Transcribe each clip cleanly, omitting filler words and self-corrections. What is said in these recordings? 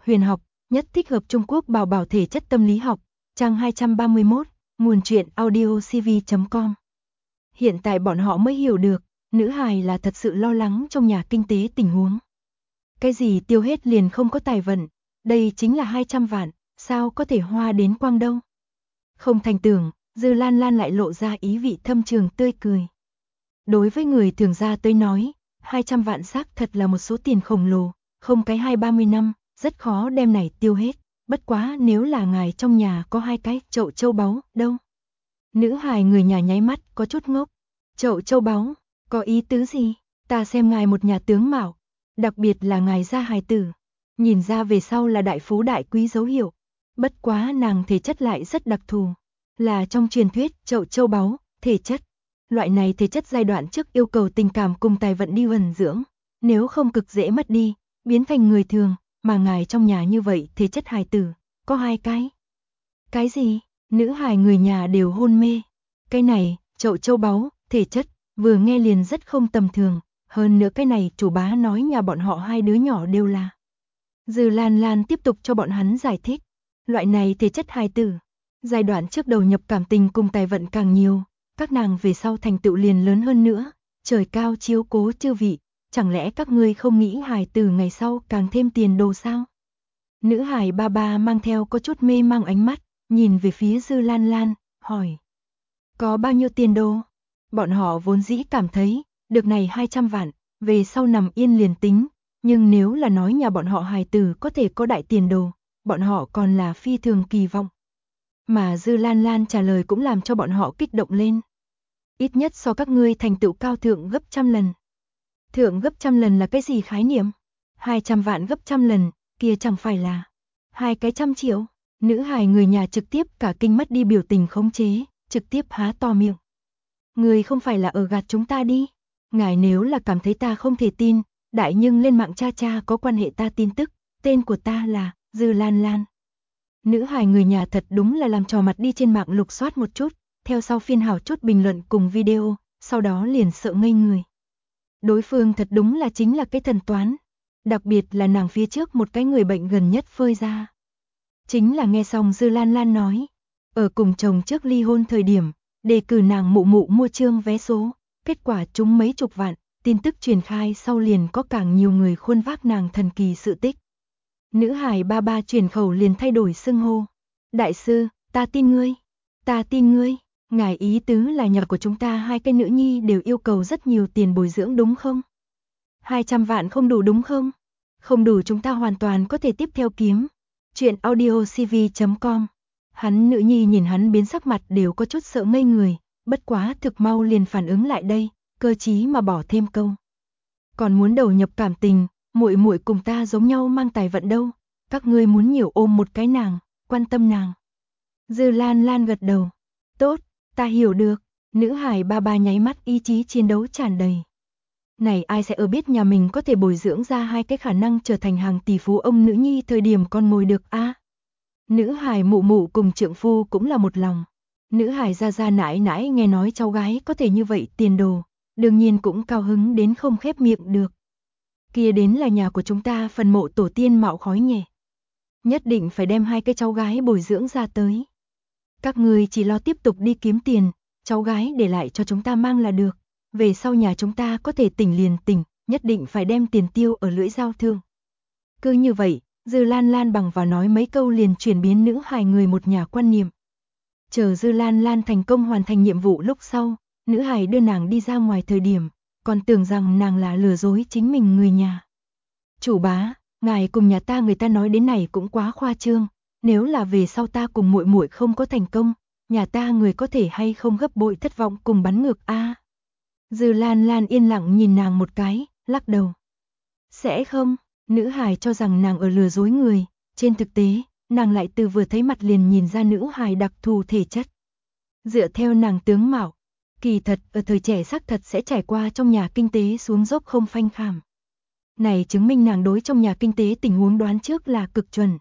huyền học, nhất thích hợp Trung Quốc bảo bảo thể chất tâm lý học, trang 231, nguồn truyện audiocv.com. Hiện tại bọn họ mới hiểu được, nữ hài là thật sự lo lắng trong nhà kinh tế tình huống. Cái gì tiêu hết liền không có tài vận, đây chính là 200 vạn, sao có thể hoa đến quang đâu. Không thành tưởng, Dư Lan Lan lại lộ ra ý vị thâm trường tươi cười. Đối với người thường gia tới nói, 200 vạn xác thật là một số tiền khổng lồ, không cái 20-30 năm, rất khó đem này tiêu hết, bất quá nếu là ngài trong nhà có 2 cái chậu châu báu, đâu. Nữ hài người nhà nháy mắt có chút ngốc, chậu châu báu, có ý tứ gì, ta xem ngài một nhà tướng mạo, đặc biệt là ngài gia hài tử, nhìn ra về sau là đại phú đại quý dấu hiệu, bất quá nàng thể chất lại rất đặc thù, là trong truyền thuyết chậu châu báu, thể chất. Loại này thể chất giai đoạn trước yêu cầu tình cảm cùng tài vận đi vần dưỡng, nếu không cực dễ mất đi, biến thành người thường, mà ngài trong nhà như vậy thể chất hài tử, có 2 cái. Cái gì? Nữ hài người nhà đều hôn mê. Cái này, chậu châu báu, thể chất, vừa nghe liền rất không tầm thường, hơn nữa cái này chủ bá nói nhà bọn họ 2 đứa nhỏ đều là. Dư Lan Lan tiếp tục cho bọn hắn giải thích, loại này thể chất hài tử, giai đoạn trước đầu nhập cảm tình cùng tài vận càng nhiều. Các nàng về sau thành tựu liền lớn hơn nữa, trời cao chiếu cố chư vị, chẳng lẽ các ngươi không nghĩ hài tử ngày sau càng thêm tiền đồ sao? Nữ hài ba ba mang theo có chút mê mang ánh mắt, nhìn về phía Dư Lan Lan, hỏi. Có bao nhiêu tiền đồ? Bọn họ vốn dĩ cảm thấy, được này 200 vạn, về sau nằm yên liền tính, nhưng nếu là nói nhà bọn họ hài tử có thể có đại tiền đồ, bọn họ còn là phi thường kỳ vọng. Mà Dư Lan Lan trả lời cũng làm cho bọn họ kích động lên. Ít nhất so các ngươi thành tựu cao thượng gấp 100 lần. Thượng gấp 100 lần là cái gì khái niệm? 200 vạn gấp 100 lần, kia chẳng phải là 2 cái 100 triệu. Nữ hài người nhà trực tiếp cả kinh mất đi biểu tình khống chế, trực tiếp há to miệng. Người không phải là ở gạt chúng ta đi. Ngài nếu là cảm thấy ta không thể tin, đại nhưng lên mạng cha cha có quan hệ ta tin tức, tên của ta là Dư Lan Lan. Nữ hài người nhà thật đúng là làm trò mặt đi trên mạng lục soát một chút, theo sau phiên hảo chút bình luận cùng video, sau đó liền sợ ngây người. Đối phương thật đúng là chính là cái thần toán, đặc biệt là nàng phía trước một cái người bệnh gần nhất phơi ra. Chính là nghe xong Dư Lan Lan nói, ở cùng chồng trước ly hôn thời điểm, đề cử nàng mụ mụ mua trương vé số, kết quả trúng mấy chục vạn, tin tức truyền khai sau liền có càng nhiều người khuôn vác nàng thần kỳ sự tích. Nữ hài ba ba truyền khẩu liền thay đổi xưng hô. Đại sư, ta tin ngươi, ta tin ngươi. Ngài ý tứ là nhà của chúng ta 2 cái nữ nhi đều yêu cầu rất nhiều tiền bồi dưỡng đúng không? 200 vạn không đủ đúng không? Không đủ chúng ta hoàn toàn có thể tiếp theo kiếm. Chuyện audiocv.com. Hắn nữ nhi nhìn hắn biến sắc mặt đều có chút sợ ngây người, bất quá thực mau liền phản ứng lại đây, cơ trí mà bỏ thêm câu. Còn muốn đầu nhập cảm tình, muội muội cùng ta giống nhau mang tài vận đâu, các ngươi muốn nhiều ôm một cái nàng, quan tâm nàng. Dư Lan Lan gật đầu. Tốt, ta hiểu được. Nữ hài ba ba nháy mắt ý chí chiến đấu tràn đầy. Này ai sẽ ở biết nhà mình có thể bồi dưỡng ra 2 cái khả năng trở thành hàng tỷ phú ông nữ nhi thời điểm con mồi được a. Nữ hài mụ mụ cùng trượng phu cũng là một lòng. Nữ hài gia gia nãi nãi nghe nói cháu gái có thể như vậy tiền đồ, đương nhiên cũng cao hứng đến không khép miệng được. Kia đến là nhà của chúng ta phần mộ tổ tiên mạo khói nhẹ. Nhất định phải đem 2 cái cháu gái bồi dưỡng ra tới. Các người chỉ lo tiếp tục đi kiếm tiền, cháu gái để lại cho chúng ta mang là được. Về sau nhà chúng ta có thể tỉnh liền tỉnh, nhất định phải đem tiền tiêu ở lưỡi dao thương. Cứ như vậy, Dư Lan Lan bằng vào nói mấy câu liền chuyển biến nữ hài người một nhà quan niệm. Chờ Dư Lan Lan thành công hoàn thành nhiệm vụ lúc sau, nữ hài đưa nàng đi ra ngoài thời điểm, còn tưởng rằng nàng là lừa dối chính mình người nhà. Chủ bá, ngài cùng nhà ta người ta nói đến này cũng quá khoa trương, nếu là về sau ta cùng muội muội không có thành công, nhà ta người có thể hay không gấp bội thất vọng cùng bắn ngược a. Dư Lan Lan yên lặng nhìn nàng một cái, lắc đầu. Sẽ không, nữ hài cho rằng nàng ở lừa dối người, trên thực tế, nàng lại từ vừa thấy mặt liền nhìn ra nữ hài đặc thù thể chất. Dựa theo nàng tướng mạo, kỳ thật ở thời trẻ xác thật sẽ trải qua trong nhà kinh tế xuống dốc không phanh khảm. Này chứng minh nàng đối trong nhà kinh tế tình huống đoán trước là cực chuẩn.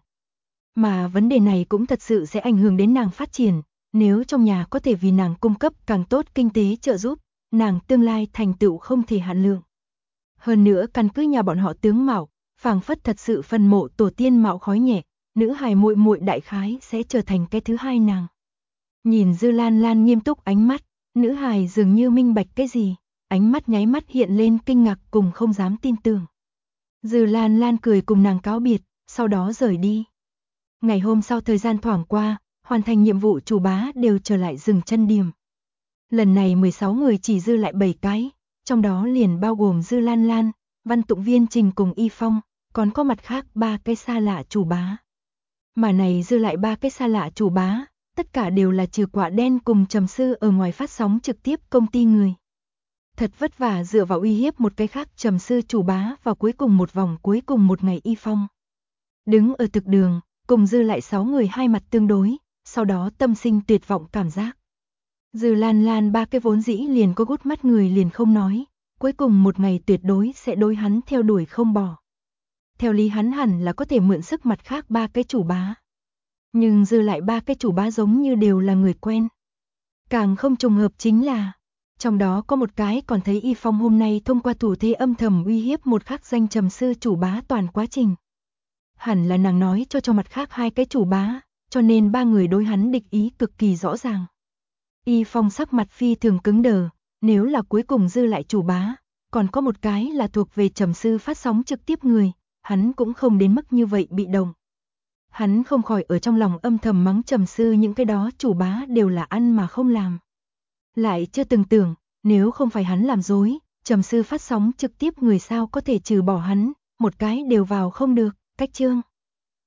Mà vấn đề này cũng thật sự sẽ ảnh hưởng đến nàng phát triển, nếu trong nhà có thể vì nàng cung cấp càng tốt kinh tế trợ giúp, nàng tương lai thành tựu không thể hạn lượng. Hơn nữa căn cứ nhà bọn họ tướng mạo, phảng phất thật sự phần mộ tổ tiên mạo khói nhẹ, nữ hài muội muội đại khái sẽ trở thành cái thứ hai nàng. Nhìn Dư Lan Lan nghiêm túc ánh mắt, nữ hài dường như minh bạch cái gì, ánh mắt nháy mắt hiện lên kinh ngạc cùng không dám tin tưởng. Dư Lan Lan cười cùng nàng cáo biệt, sau đó rời đi. Ngày hôm sau thời gian thoảng qua, hoàn thành nhiệm vụ chủ bá đều trở lại dừng chân điểm. Lần này 16 người chỉ dư lại 7 cái, trong đó liền bao gồm Dư Lan Lan, Văn Tụng Viên Trình cùng Y Phong, còn có mặt khác 3 cái xa lạ chủ bá. Mà này dư lại 3 cái xa lạ chủ bá, tất cả đều là trừ Quả Đen cùng Trầm Sư ở ngoài phát sóng trực tiếp công ty người. Thật vất vả dựa vào uy hiếp một cái khác Trầm Sư chủ bá vào cuối cùng một vòng cuối cùng một ngày Y Phong. Đứng ở thực đường, cùng dư lại 6 người hai mặt tương đối, sau đó tâm sinh tuyệt vọng cảm giác. Dư Lan Lan 3 cái vốn dĩ liền có gút mắt người liền không nói, cuối cùng một ngày tuyệt đối sẽ đối hắn theo đuổi không bỏ. Theo lý hắn hẳn là có thể mượn sức mặt khác 3 cái chủ bá. Nhưng dư lại 3 cái chủ bá giống như đều là người quen. Càng không trùng hợp chính là, trong đó có một cái còn thấy Y Phong hôm nay thông qua thủ thế âm thầm uy hiếp một khắc danh Trầm Sư chủ bá toàn quá trình. Hẳn là nàng nói cho mặt khác 2 cái chủ bá, cho nên 3 người đối hắn địch ý cực kỳ rõ ràng. Y Phong sắc mặt phi thường cứng đờ, nếu là cuối cùng dư lại chủ bá, còn có một cái là thuộc về Trầm Sư phát sóng trực tiếp người, hắn cũng không đến mức như vậy bị động. Hắn không khỏi ở trong lòng âm thầm mắng Trầm Sư những cái đó chủ bá đều là ăn mà không làm. Lại chưa từng tưởng, nếu không phải hắn làm dối, Trầm Sư phát sóng trực tiếp người sao có thể trừ bỏ hắn, một cái đều vào không được, cách chương.